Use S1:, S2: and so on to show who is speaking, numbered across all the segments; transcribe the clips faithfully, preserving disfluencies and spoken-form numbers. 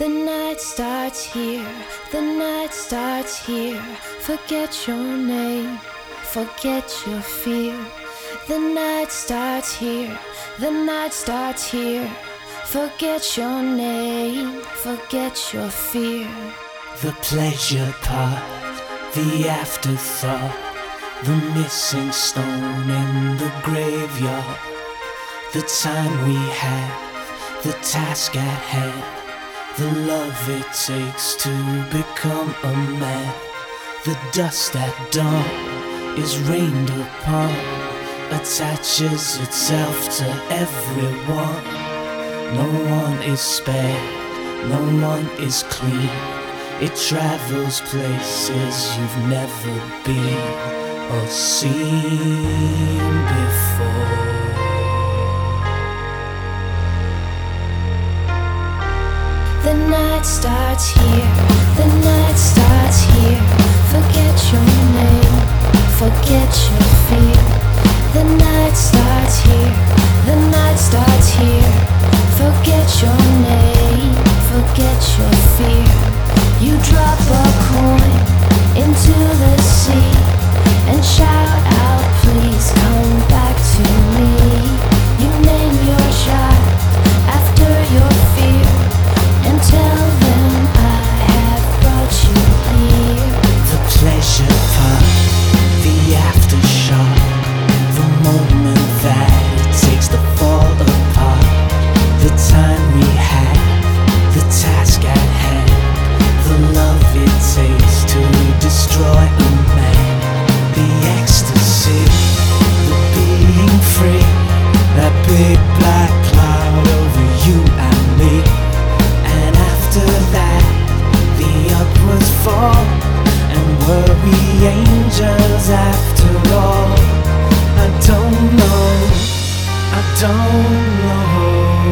S1: The night starts here, the night starts here. Forget your name, forget your fear. The night starts here, the night starts here. Forget your name, forget your fear.
S2: The pleasure part, the afterthought, the missing stone in the graveyard. The time we have, the task at hand, the love it takes to become a man. The dust at dawn is rained upon, attaches itself to everyone. No one is spared, no one is clean. It travels places you've never been or seen before.
S1: The night starts here, the night starts here. Forget your name, forget your fear. The night starts here, the night starts here. Forget your name, forget your fear. You drop a coin into the sea and shout out, please come back to me. You name your child after your fear and tell them I have brought you here.
S2: The pleasure part, the aftershock, the moment that it takes to fall apart. The time we have, the task at hand, the love it takes to destroy a man. The ecstasy, the being free, that big black cloud over you and me. And after that, the upwards fall. And were we angels after all? I don't know, I don't know.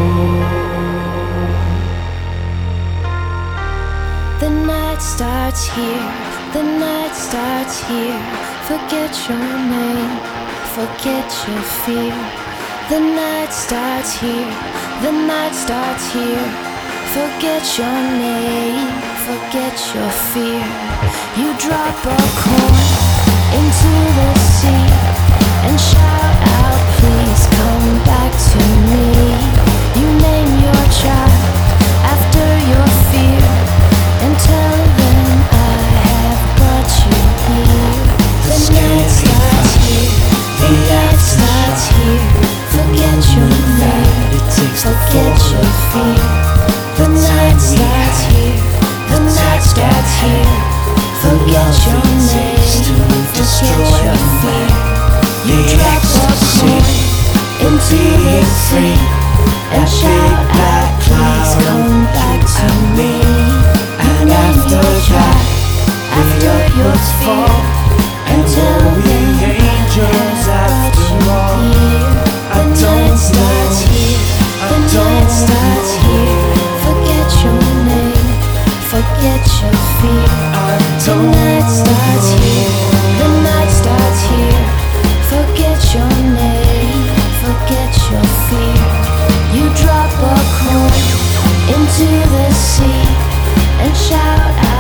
S1: The night starts here, the night starts here. Forget your name, forget your fear. The night starts here, the night starts here. Forget your name, forget your fear. You drop a coin into the sea and shout out, please come back to me. You name your child after your fear and tell them I have brought you here. The night starts here, the night starts here. Forget your name, forget your fear. The night starts here, the night starts here. Forget your name, forget your fear. You drop a coin into the sea and shout out, please come back to me.
S2: And after that,
S1: after your fear, and tell them
S2: angels after all.
S1: the night starts here, the night starts here. Forget your name, forget your fear. The night starts here, the night starts here. Forget your name, forget your fear. You drop a coin into the sea and shout out.